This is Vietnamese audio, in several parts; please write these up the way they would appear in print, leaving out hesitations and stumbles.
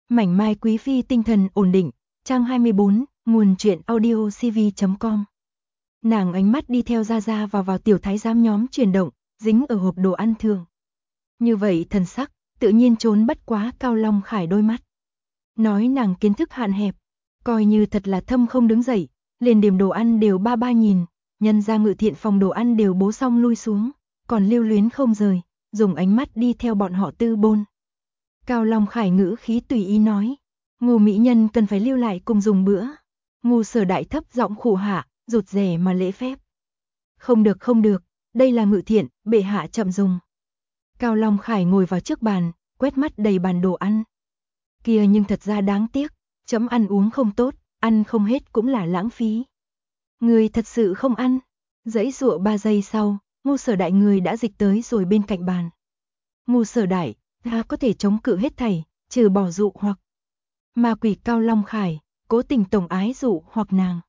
Mảnh mai quý phi tinh thần ổn định, trang 24, nguồn truyện audio cv.com. Nàng ánh mắt đi theo ra vào tiểu thái giám nhóm chuyển động, dính ở hộp đồ ăn thường. Như vậy thần sắc, tự nhiên trốn bất quá Cao Long Khải đôi mắt. Nói nàng kiến thức hạn hẹp, coi như thật là thâm không đứng dậy, liền điểm đồ ăn đều ba nhìn, nhân ra Ngự Thiện phòng đồ ăn đều bố xong lui xuống, còn lưu luyến không rời, dùng ánh mắt đi theo bọn họ tư bôn. Cao Long Khải ngữ khí tùy ý nói, Ngô mỹ nhân cần phải lưu lại cùng dùng bữa. Ngô Sở Đại thấp giọng khụ hạ, rụt rè mà lễ phép. Không được, đây là Ngự Thiện, bệ hạ chậm dùng. Cao Long Khải ngồi vào trước bàn, quét mắt đầy bàn đồ ăn. Kia nhưng thật ra đáng tiếc, chấm ăn uống không tốt, ăn không hết cũng là lãng phí. Người thật sự không ăn. Giãy giụa 3 giây sau, Ngô Sở Đại người đã dịch tới rồi bên cạnh bàn. Ngô Sở Đại, ta có thể chống cự hết thảy, trừ bỏ dụ hoặc. Ma quỷ Cao Long Khải, cố tình tổng ái dụ hoặc nàng.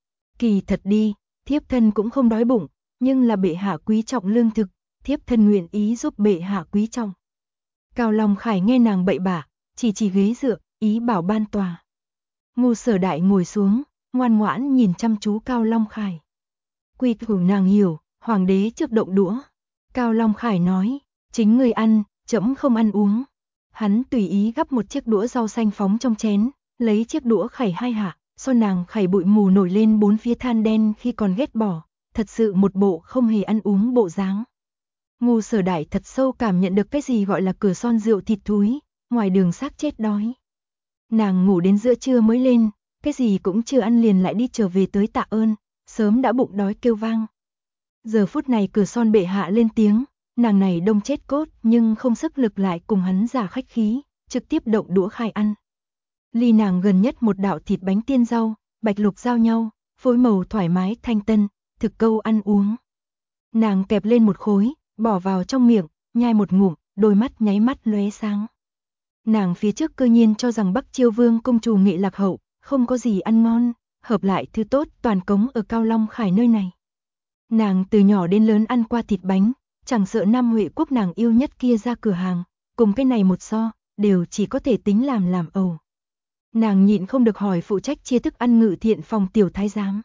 Kỳ thật đi, thiếp thân cũng không đói bụng, nhưng là bệ hạ quý trọng lương thực, thiếp thân nguyện ý giúp bệ hạ quý trọng. Cao Long Khải nghe nàng bậy bạ, chỉ ghế dựa, ý bảo ban tòa. Ngô Sở Đại ngồi xuống, ngoan ngoãn nhìn chăm chú Cao Long Khải. Quy củ nàng hiểu, hoàng đế trước động đũa. Cao Long Khải nói, chính người ăn, trẫm không ăn uống. Hắn tùy ý gắp một chiếc đũa rau xanh phóng trong chén, lấy chiếc đũa khẩy hai hạ, so nàng khẩy bụi mù nổi lên bốn phía than đen khi còn ghét bỏ, thật sự một bộ không hề ăn uống bộ dáng. Ngô Sở Đại thật sâu cảm nhận được cái gì gọi là cửa son rượu thịt thúi, ngoài đường xác chết đói. Nàng ngủ đến giữa trưa mới lên, cái gì cũng chưa ăn liền lại đi trở về tới tạ ơn, sớm đã bụng đói kêu vang. Giờ phút này cửa son bệ hạ lên tiếng, nàng này đông chết cốt nhưng không sức lực lại cùng hắn giả khách khí, trực tiếp động đũa khai ăn. Ly nàng gần nhất một đạo thịt bánh tiên rau, bạch lục giao nhau, phối màu thoải mái thanh tân, thực câu ăn uống. Nàng kẹp lên một khối, bỏ vào trong miệng, nhai một ngụm, đôi mắt nháy mắt lóe sáng. Nàng phía trước cơ nhiên cho rằng Bắc Chiêu Vương công chủ nghệ lạc hậu, không có gì ăn ngon, hợp lại thứ tốt toàn cống ở Cao Long Khải nơi này. Nàng từ nhỏ đến lớn ăn qua thịt bánh, chẳng sợ Nam Huệ quốc nàng yêu nhất kia ra cửa hàng, cùng cái này một so, đều chỉ có thể tính làm ẩu. Nàng nhịn không được hỏi phụ trách chia thức ăn Ngự Thiện phòng tiểu thái giám.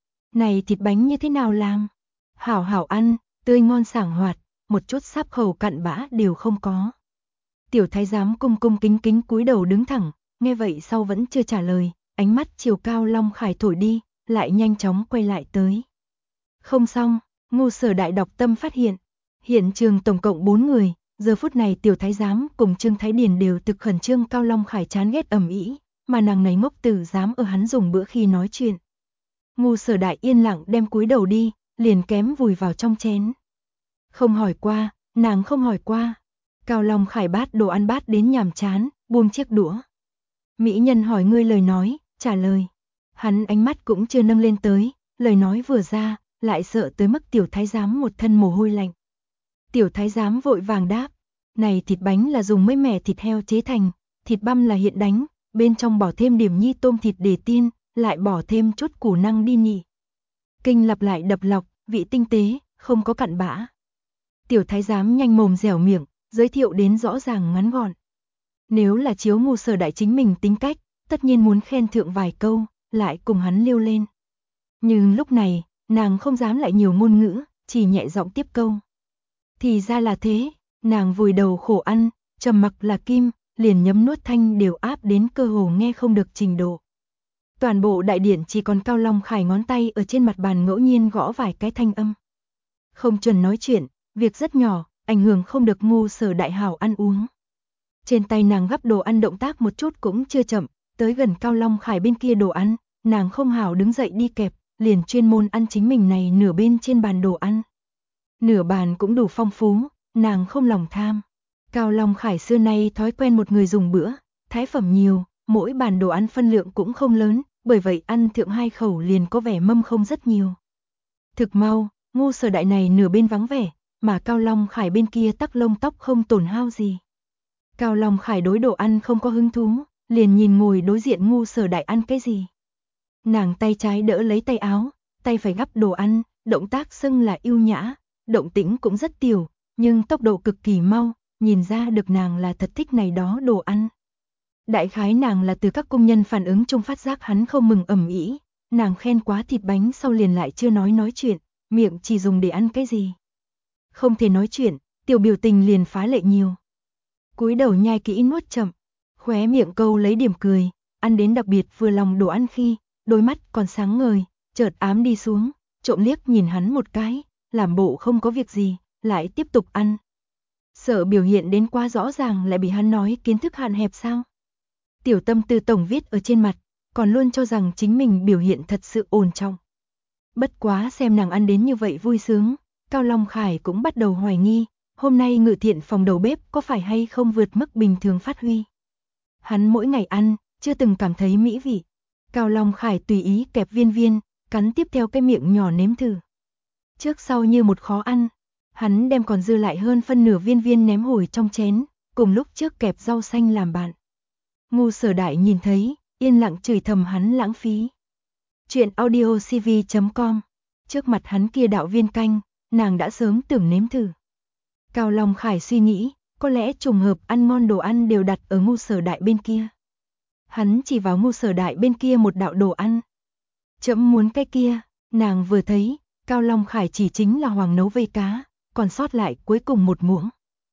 Này thịt bánh như thế nào làm? Hảo hảo ăn, tươi ngon sảng hoạt, một chút sáp khẩu cặn bã đều không có. Tiểu thái giám cung kính cúi đầu đứng thẳng, nghe vậy sau vẫn chưa trả lời, ánh mắt chiều Cao Long Khải thổi đi, lại nhanh chóng quay lại tới. Không xong, Ngô Sở Đại đọc tâm phát hiện trường tổng cộng 4 người, giờ phút này tiểu thái giám cùng Trương Thái Điền đều thực khẩn trương Cao Long Khải chán ghét ầm ĩ, mà nàng này ngốc tử dám ở hắn dùng bữa khi nói chuyện. Ngô Sở Đại yên lặng đem cúi đầu đi, liền kém vùi vào trong chén. Không hỏi qua, nàng không hỏi qua. Cao Long Khải bát đồ ăn bát đến nhàm chán, buông chiếc đũa. Mỹ nhân hỏi ngươi lời nói, trả lời. Hắn ánh mắt cũng chưa nâng lên tới, lời nói vừa ra, lại sợ tới mức tiểu thái giám một thân mồ hôi lạnh. Tiểu thái giám vội vàng đáp, này thịt bánh là dùng mới mẻ thịt heo chế thành, thịt băm là hiện đánh, bên trong bỏ thêm điểm nhi tôm thịt để tiên, lại bỏ thêm chút củ năng đi nhị. Kinh lặp lại đập lọc, vị tinh tế, không có cặn bã. Tiểu thái giám nhanh mồm dẻo miệng, giới thiệu đến rõ ràng ngắn gọn. Nếu là chiếu Ngô Sở Đại chính mình tính cách, tất nhiên muốn khen thượng vài câu, lại cùng hắn liêu lên. Nhưng lúc này, nàng không dám lại nhiều ngôn ngữ, chỉ nhẹ giọng tiếp câu. Thì ra là thế, nàng vùi đầu khổ ăn, trầm mặc là kim, liền nhấm nuốt thanh đều áp đến cơ hồ nghe không được trình độ. Toàn bộ đại điện chỉ còn Cao Long Khải ngón tay ở trên mặt bàn ngẫu nhiên gõ vài cái thanh âm. Không chuẩn nói chuyện, việc rất nhỏ, ảnh hưởng không được Ngô Sở Đại hảo ăn uống. Trên tay nàng gắp đồ ăn động tác một chút cũng chưa chậm, tới gần Cao Long Khải bên kia đồ ăn, nàng không hảo đứng dậy đi kẹp, liền chuyên môn ăn chính mình này nửa bên trên bàn đồ ăn. Nửa bàn cũng đủ phong phú, nàng không lòng tham. Cao Long Khải xưa nay thói quen một người dùng bữa, thái phẩm nhiều, mỗi bàn đồ ăn phân lượng cũng không lớn, bởi vậy ăn thượng 2 khẩu liền có vẻ mâm không rất nhiều. Thực mau, Ngô Sở Đại này nửa bên vắng vẻ, mà Cao Long Khải bên kia tắc lông tóc không tổn hao gì. Cao Long Khải đối đồ ăn không có hứng thú, liền nhìn ngồi đối diện Ngô Sở Đại ăn cái gì. Nàng tay trái đỡ lấy tay áo, tay phải gắp đồ ăn, động tác xưng là yêu nhã, động tĩnh cũng rất tiểu, nhưng tốc độ cực kỳ mau, nhìn ra được nàng là thật thích này đó đồ ăn. Đại khái nàng là từ các công nhân phản ứng chung phát giác hắn không mừng ầm ĩ, nàng khen quá thịt bánh sau liền lại chưa nói chuyện, miệng chỉ dùng để ăn cái gì. Không thể nói chuyện, tiểu biểu tình liền phá lệ nhiều. Cúi đầu nhai kỹ nuốt chậm, khóe miệng câu lấy điểm cười, ăn đến đặc biệt vừa lòng đồ ăn khi, đôi mắt còn sáng ngời, chợt ám đi xuống, trộm liếc nhìn hắn một cái, làm bộ không có việc gì, lại tiếp tục ăn. Sợ biểu hiện đến quá rõ ràng lại bị hắn nói kiến thức hạn hẹp sao? Tiểu tâm tư tổng viết ở trên mặt, còn luôn cho rằng chính mình biểu hiện thật sự ổn trọng. Bất quá xem nàng ăn đến như vậy vui sướng, Cao Long Khải cũng bắt đầu hoài nghi, hôm nay Ngự Thiện phòng đầu bếp có phải hay không vượt mức bình thường phát huy. Hắn mỗi ngày ăn, chưa từng cảm thấy mỹ vị. Cao Long Khải tùy ý kẹp viên viên, cắn tiếp theo cái miệng nhỏ nếm thử. Trước sau như một khó ăn, hắn đem còn dư lại hơn phân nửa viên viên ném hồi trong chén, cùng lúc trước kẹp rau xanh làm bạn. Ngu Sở Đại nhìn thấy, yên lặng chửi thầm hắn lãng phí. Chuyện audiocv.com. Trước mặt hắn kia đạo viên canh, nàng đã sớm tưởng nếm thử. Cao Long Khải suy nghĩ, có lẽ trùng hợp ăn ngon đồ ăn đều đặt ở Ngu Sở Đại bên kia. Hắn chỉ vào Ngu Sở Đại bên kia một đạo đồ ăn. Chấm muốn cái kia, nàng vừa thấy, Cao Long Khải chỉ chính là hoàng nấu vây cá, còn sót lại cuối cùng một muỗng.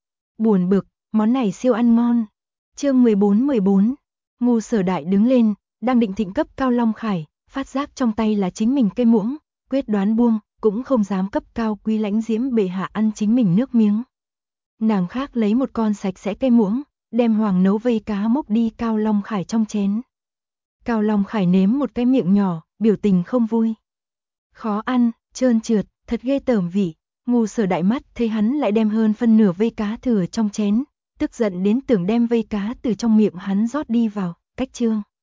Buồn bực, món này siêu ăn ngon. Chương 14, Ngu Sở Đại đứng lên, đang định thịnh cấp Cao Long Khải, phát giác trong tay là chính mình cây muỗng, quyết đoán buông, cũng không dám cấp Cao Quý Lãnh Diễm bệ hạ ăn chính mình nước miếng. Nàng khác lấy một con sạch sẽ cây muỗng, đem hoàng nấu vây cá múc đi Cao Long Khải trong chén. Cao Long Khải nếm một cái miệng nhỏ, biểu tình không vui. Khó ăn, trơn trượt, thật ghê tởm vị. Ngu Sở Đại mắt thấy hắn lại đem hơn phân nửa vây cá thừa trong chén, tức giận đến tưởng đem vây cá từ trong miệng hắn rót đi vào, cách trương.